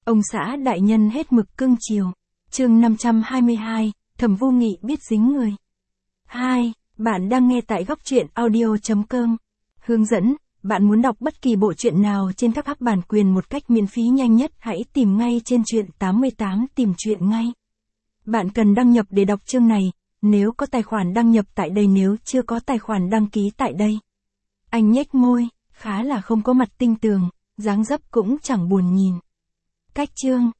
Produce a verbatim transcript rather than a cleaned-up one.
Ông xã đại nhân hết mực cưng chiều. Chương năm trăm hai mươi hai, Thẩm Vô Nghị biết dính người. hai. Bạn đang nghe tại góc truyện audio chấm com. Hướng dẫn, bạn muốn đọc bất kỳ bộ truyện nào trên các app bản quyền một cách miễn phí nhanh nhất, hãy tìm ngay trên truyện tám mươi tám tìm truyện ngay. Bạn cần đăng nhập để đọc chương này, nếu có tài khoản đăng nhập tại đây, nếu chưa có tài khoản đăng ký tại đây. Anh nhếch môi, khá là không có mặt tinh tường, dáng dấp cũng chẳng buồn nhìn. Cách chương,